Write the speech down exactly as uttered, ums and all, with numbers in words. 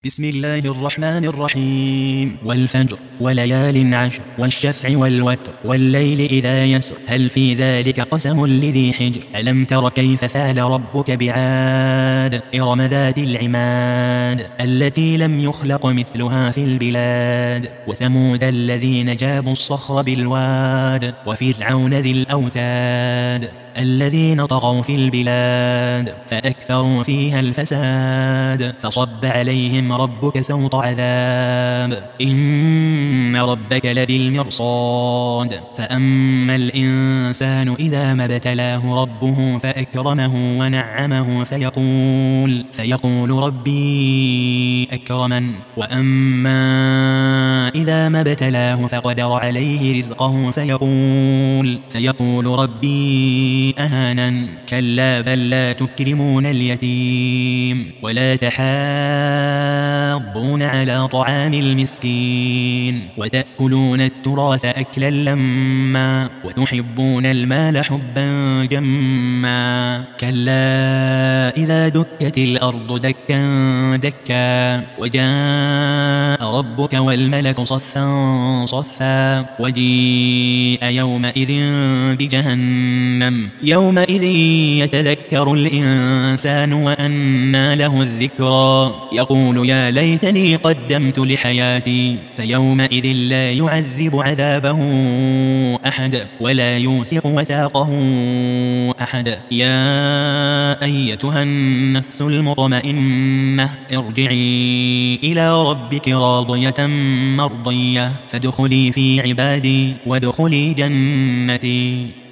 بسم الله الرحمن الرحيم والفجر وليال عشر والشفع والوتر والليل إذا يسر هل في ذلك قسم لذي حجر ألم تر كيف فعل ربك بعاد إرم ذات العماد التي لم يخلق مثلها في البلاد وثمود الذين جابوا الصخر بالواد وفرعون ذي الأوتاد الذين طغوا في البلاد فأكثروا فيها الفساد فصب عليهم ربك سوط عذاب إن ربك لبالمرصاد فأما الإنسان إذا ما ابتلاه ربه فأكرمه ونعمه فيقول فيقول ربي أكرمن وأما إذا ما ابتلاه فقدر عليه رزقه فيقول فيقول ربي أهانا كلا بل لا تكرمون اليتيم ولا تحاضون على طعام المسكين وتأكلون التراث أكلا لما وتحبون المال حبا جما كلا إذا دكت الأرض دكا دكا وجاء ربك والملك صفا صفا وجيء يومئذ بجهنم يومئذ يتذكر الإنسان وأنى له الذكرى يقول يا ليتني قدمت لحياتي فيومئذ لا يعذب عذابه أحد ولا يوثق وثاقه أحد يا أيتها النفس المطمئنة ارجعي إلى ربك راضية مرضية فادخلي في عبادي وادخلي جنتي.